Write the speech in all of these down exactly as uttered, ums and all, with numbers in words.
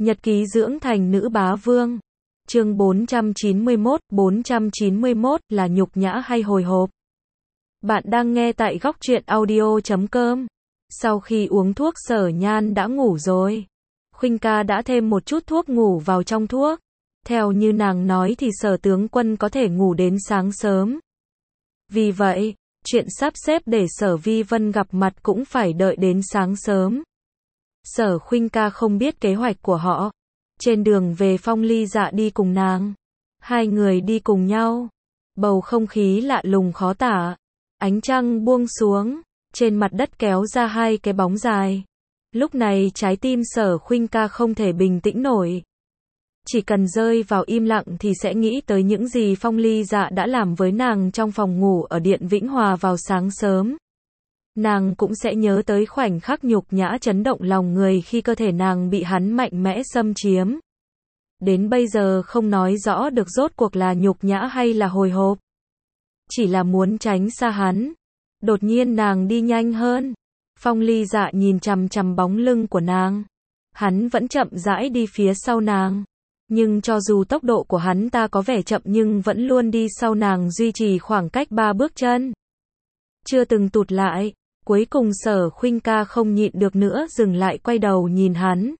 Nhật ký dưỡng thành nữ bá vương. Chương bốn trăm chín mươi mốt, bốn trăm chín mươi mốt là nhục nhã hay hồi hộp? Bạn đang nghe tại góc truyện audio chấm com. Sau khi uống thuốc Sở Nhan đã ngủ rồi. Khuynh ca đã thêm một chút thuốc ngủ vào trong thuốc. Theo như nàng nói thì Sở tướng quân có thể ngủ đến sáng sớm. Vì vậy, chuyện sắp xếp để Sở Vi Vân gặp mặt cũng phải đợi đến sáng sớm. Sở Khuynh ca không biết kế hoạch của họ. Trên đường về Phong Ly Dạ đi cùng nàng. Hai người đi cùng nhau. Bầu không khí lạ lùng khó tả. Ánh trăng buông xuống. Trên mặt đất kéo ra hai cái bóng dài. Lúc này trái tim Sở Khuynh ca không thể bình tĩnh nổi. Chỉ cần rơi vào im lặng thì sẽ nghĩ tới những gì Phong Ly Dạ đã làm với nàng trong phòng ngủ ở Điện Vĩnh Hòa vào sáng sớm. Nàng cũng sẽ nhớ tới khoảnh khắc nhục nhã chấn động lòng người khi cơ thể nàng bị hắn mạnh mẽ xâm chiếm. Đến bây giờ không nói rõ được rốt cuộc là nhục nhã hay là hồi hộp. Chỉ là muốn tránh xa hắn. Đột nhiên nàng đi nhanh hơn. Phong Ly Dạ nhìn chằm chằm bóng lưng của nàng. Hắn vẫn chậm rãi đi phía sau nàng. Nhưng cho dù tốc độ của hắn ta có vẻ chậm nhưng vẫn luôn đi sau nàng duy trì khoảng cách ba bước chân. Chưa từng tụt lại. Cuối cùng Sở Khuynh ca không nhịn được nữa dừng lại quay đầu nhìn hắn.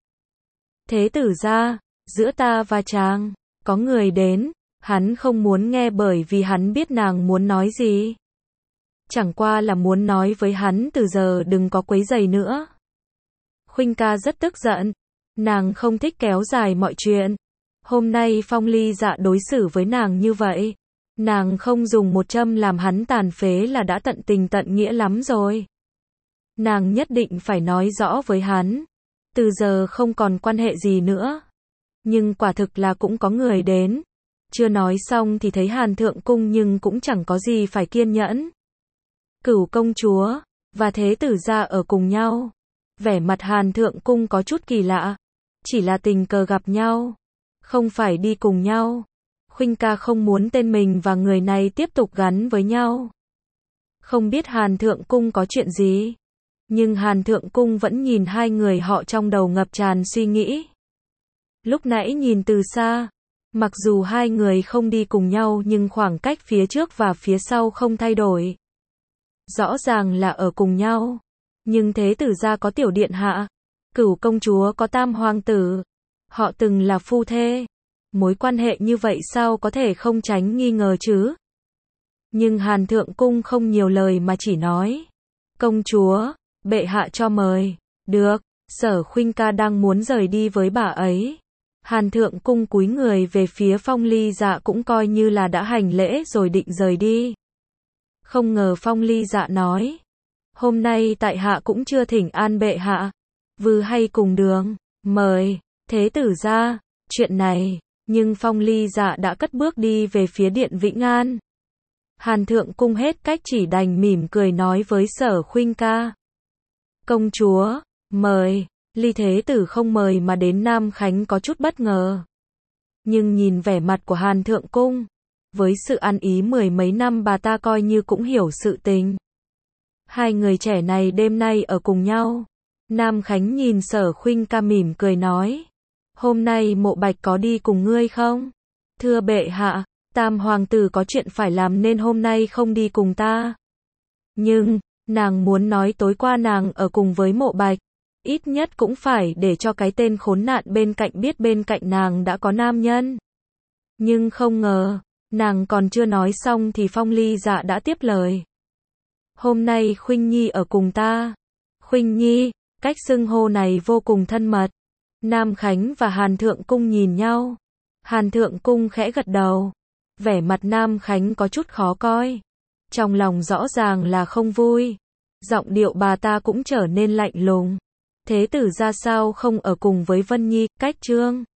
Thế tử gia, giữa ta và chàng, có người đến, hắn không muốn nghe bởi vì hắn biết nàng muốn nói gì. Chẳng qua là muốn nói với hắn từ giờ đừng có quấy rầy nữa. Khuynh ca rất tức giận, nàng không thích kéo dài mọi chuyện. Hôm nay Phong Ly Dạ đối xử với nàng như vậy. Nàng không dùng một châm làm hắn tàn phế là đã tận tình tận nghĩa lắm rồi. Nàng nhất định phải nói rõ với hắn. Từ giờ không còn quan hệ gì nữa. Nhưng quả thực là cũng có người đến. Chưa nói xong thì thấy Hàn Thượng Cung nhưng cũng chẳng có gì phải kiên nhẫn. Cửu công chúa và thế tử gia ở cùng nhau. Vẻ mặt Hàn Thượng Cung có chút kỳ lạ. Chỉ là tình cờ gặp nhau. Không phải đi cùng nhau. Khuynh ca không muốn tên mình và người này tiếp tục gắn với nhau. Không biết Hàn Thượng Cung có chuyện gì. Nhưng Hàn Thượng Cung vẫn nhìn hai người họ trong đầu ngập tràn suy nghĩ. Lúc nãy nhìn từ xa, mặc dù hai người không đi cùng nhau nhưng khoảng cách phía trước và phía sau không thay đổi. Rõ ràng là ở cùng nhau. Nhưng thế tử gia có tiểu điện hạ, cửu công chúa có tam hoàng tử. Họ từng là phu thê. Mối quan hệ như vậy sao có thể không tránh nghi ngờ chứ? Nhưng Hàn Thượng Cung không nhiều lời mà chỉ nói. Công chúa, bệ hạ cho mời. Được, Sở Khuynh ca đang muốn rời đi với bà ấy. Hàn Thượng Cung cúi người về phía Phong Ly Dạ cũng coi như là đã hành lễ rồi định rời đi. Không ngờ Phong Ly Dạ nói. Hôm nay tại hạ cũng chưa thỉnh an bệ hạ. Vừ hay cùng đường, mời, thế tử gia, chuyện này. Nhưng Phong Ly Dạ đã cất bước đi về phía Điện Vĩnh An. Hàn Thượng Cung hết cách chỉ đành mỉm cười nói với Sở Khuynh ca. Công chúa, mời. Ly thế tử không mời mà đến Nam Khánh có chút bất ngờ. Nhưng nhìn vẻ mặt của Hàn Thượng Cung, với sự ăn ý mười mấy năm bà ta coi như cũng hiểu sự tình. Hai người trẻ này đêm nay ở cùng nhau. Nam Khánh nhìn Sở Khuynh ca mỉm cười nói. Hôm nay Mộ Bạch có đi cùng ngươi không? Thưa bệ hạ, tam hoàng tử có chuyện phải làm nên hôm nay không đi cùng ta. Nhưng, nàng muốn nói tối qua nàng ở cùng với Mộ Bạch. Ít nhất cũng phải để cho cái tên khốn nạn bên cạnh biết bên cạnh nàng đã có nam nhân. Nhưng không ngờ, nàng còn chưa nói xong thì Phong Ly Dạ đã tiếp lời. Hôm nay Khuynh Nhi ở cùng ta. Khuynh Nhi, cách xưng hô này vô cùng thân mật. Nam Khánh và Hàn Thượng Cung nhìn nhau. Hàn Thượng Cung khẽ gật đầu. Vẻ mặt Nam Khánh có chút khó coi. Trong lòng rõ ràng là không vui. Giọng điệu bà ta cũng trở nên lạnh lùng. Thế tử ra sao không ở cùng với Vân Nhi, cách trương.